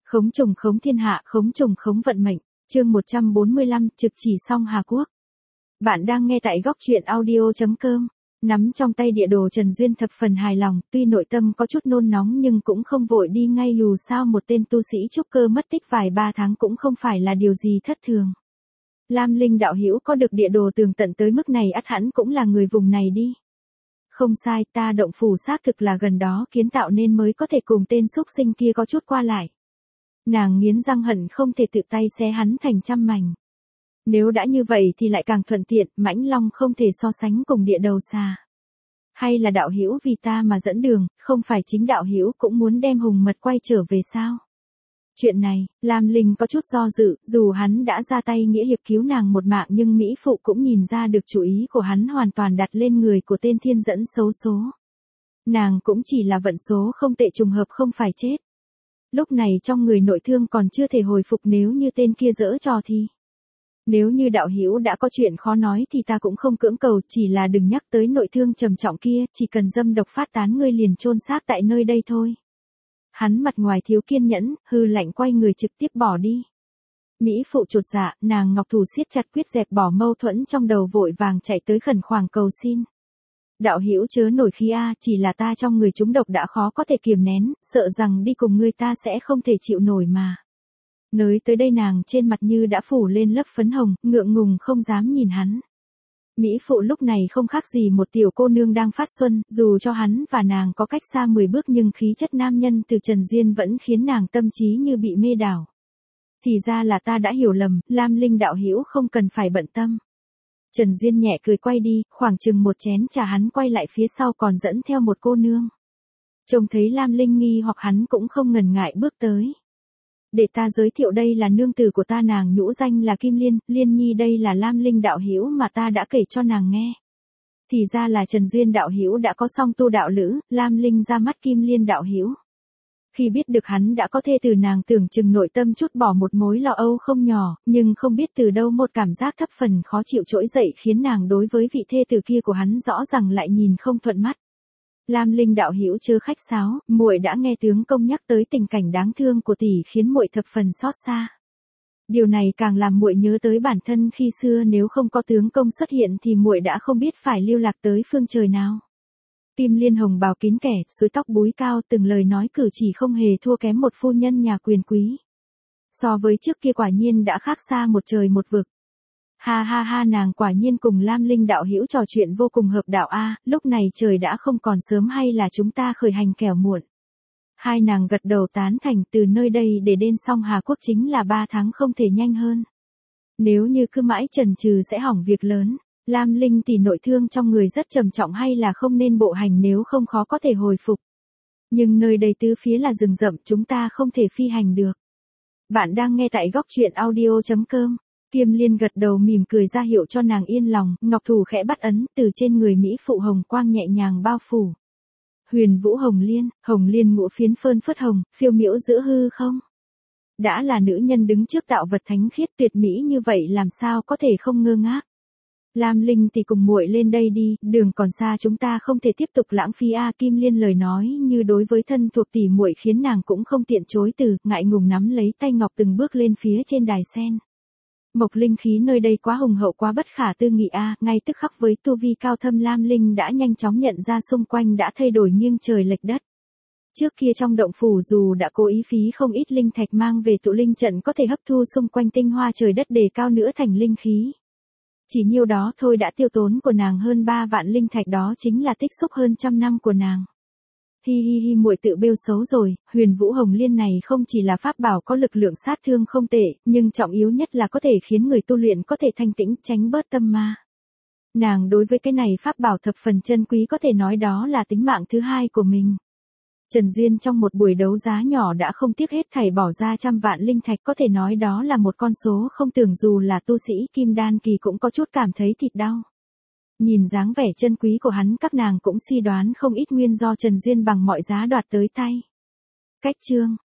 Khống trùng khống thiên hạ, khống trùng khống vận mệnh. Chương 145, trực chỉ song Hà Quốc. Bạn đang nghe tại góc truyện audio.com. Nắm trong tay địa đồ, Trần Duyên thập phần hài lòng, tuy nội tâm có chút nôn nóng nhưng cũng không vội đi ngay, dù sao một tên tu sĩ trúc cơ mất tích vài ba tháng cũng không phải là điều gì thất thường. Lam Linh đạo hữu có được địa đồ tường tận tới mức này ắt hẳn cũng là người vùng này đi. Không sai, ta động phủ xác thực là gần đó kiến tạo nên mới có thể cùng tên xúc sinh kia có chút qua lại. Nàng nghiến răng hận không thể tự tay xé hắn thành trăm mảnh. Nếu đã như vậy thì lại càng thuận tiện, Mãnh Long không thể so sánh cùng địa đầu xà. Hay là đạo hữu vì ta mà dẫn đường, không phải chính đạo hữu cũng muốn đem hùng mật quay trở về sao? Chuyện này, Lam Linh có chút do dự, dù hắn đã ra tay nghĩa hiệp cứu nàng một mạng nhưng Mỹ Phụ cũng nhìn ra được chủ ý của hắn hoàn toàn đặt lên người của tên thiên dẫn xấu số. Nàng cũng chỉ là vận số không tệ, trùng hợp không phải chết. Lúc này trong người nội thương còn chưa thể hồi phục, nếu như tên kia giở trò thì. Nếu như đạo hữu đã có chuyện khó nói thì ta cũng không cưỡng cầu, chỉ là đừng nhắc tới nội thương trầm trọng kia, chỉ cần dâm độc phát tán ngươi liền chôn xác tại nơi đây thôi. Hắn mặt ngoài thiếu kiên nhẫn, hư lạnh quay người trực tiếp bỏ đi. Mỹ Phụ chột dạ, nàng ngọc thủ siết chặt quyết dẹp bỏ mâu thuẫn trong đầu, vội vàng chạy tới khẩn khoản cầu xin. Đạo hữu chớ nổi khí a, chỉ là ta trong người trúng độc đã khó có thể kiềm nén, sợ rằng đi cùng ngươi ta sẽ không thể chịu nổi mà. Nới tới đây nàng trên mặt như đã phủ lên lớp phấn hồng, ngượng ngùng không dám nhìn hắn. Mỹ Phụ lúc này không khác gì một tiểu cô nương đang phát xuân, dù cho hắn và nàng có cách xa 10 bước nhưng khí chất nam nhân từ Trần Duyên vẫn khiến nàng tâm trí như bị mê đảo. Thì ra là ta đã hiểu lầm, Lam Linh đạo hữu không cần phải bận tâm. Trần Duyên nhẹ cười quay đi, khoảng chừng một chén trà hắn quay lại phía sau còn dẫn theo một cô nương. Trông thấy Lam Linh nghi hoặc hắn cũng không ngần ngại bước tới. Để ta giới thiệu, đây là nương tử của ta, nàng nhũ danh là Kim Liên, Liên Nhi đây là Lam Linh đạo hữu mà ta đã kể cho nàng nghe. Thì ra là Trần Duyên đạo hữu đã có song tu đạo lữ, Lam Linh ra mắt Kim Liên đạo hữu. Khi biết được hắn đã có thê tử, nàng tưởng chừng nội tâm chút bỏ một mối lo âu không nhỏ, nhưng không biết từ đâu một cảm giác thấp phần khó chịu trỗi dậy khiến nàng đối với vị thê tử kia của hắn rõ ràng lại nhìn không thuận mắt. Lam Linh đạo hữu chớ khách sáo, muội đã nghe tướng công nhắc tới tình cảnh đáng thương của tỷ khiến muội thập phần xót xa. Điều này càng làm muội nhớ tới bản thân khi xưa, nếu không có tướng công xuất hiện thì muội đã không biết phải lưu lạc tới phương trời nào. Kim Liên hồng bào kín kẻ, suối tóc búi cao, từng lời nói cử chỉ không hề thua kém một phu nhân nhà quyền quý. So với trước kia quả nhiên đã khác xa một trời một vực. Ha ha ha, nàng quả nhiên cùng Lam Linh đạo hữu trò chuyện vô cùng hợp đạo a, lúc này trời đã không còn sớm hay là chúng ta khởi hành kẻo muộn. Hai nàng gật đầu tán thành, từ nơi đây để đến song Hà Quốc chính là 3 tháng, không thể nhanh hơn. Nếu như cứ mãi chần chừ sẽ hỏng việc lớn. Lam Linh thì nội thương trong người rất trầm trọng, hay là không nên bộ hành, nếu không khó có thể hồi phục. Nhưng nơi đây tứ phía là rừng rậm, chúng ta không thể phi hành được. Bạn đang nghe tại góc truyện audio.com. Kim Liên gật đầu mỉm cười ra hiệu cho nàng yên lòng, ngọc thủ khẽ bắt ấn, từ trên người Mỹ Phụ hồng quang nhẹ nhàng bao phủ. Huyền Vũ Hồng Liên ngũ phiến phơn phất hồng, phiêu miễu giữa hư không. Đã là nữ nhân đứng trước tạo vật thánh khiết tuyệt mỹ như vậy, làm sao có thể không ngơ ngác. Lam Linh thì cùng muội lên đây đi, đường còn xa, chúng ta không thể tiếp tục lãng phí a. Kim Liên lời nói như đối với thân thuộc tỷ muội khiến nàng cũng không tiện chối từ, ngại ngùng nắm lấy tay ngọc từng bước lên phía trên đài sen. Mộc linh khí nơi đây quá hùng hậu, quá bất khả tư nghị a. Ngay tức khắc với tu vi cao thâm, Lam Linh đã nhanh chóng nhận ra xung quanh đã thay đổi nghiêng trời lệch đất. Trước kia trong động phủ dù đã cố ý phí không ít linh thạch mang về tụ linh trận có thể hấp thu xung quanh tinh hoa trời đất đề cao nữa thành linh khí. Chỉ nhiêu đó thôi đã tiêu tốn của nàng hơn 3 vạn linh thạch, đó chính là tích xúc hơn trăm năm của nàng. Hi hi hi, muội tự bêu xấu rồi, Huyền Vũ Hồng Liên này không chỉ là pháp bảo có lực lượng sát thương không tệ, nhưng trọng yếu nhất là có thể khiến người tu luyện có thể thanh tĩnh, tránh bớt tâm ma. Nàng đối với cái này pháp bảo thập phần chân quý, có thể nói đó là tính mạng thứ hai của mình. Trần Duyên trong một buổi đấu giá nhỏ đã không tiếc hết thảy bỏ ra trăm vạn linh thạch, có thể nói đó là một con số không tưởng, dù là tu sĩ kim đan kỳ cũng có chút cảm thấy thịt đau. Nhìn dáng vẻ chân quý của hắn, các nàng cũng suy đoán không ít nguyên do Trần Duyên bằng mọi giá đoạt tới tay. Cách chương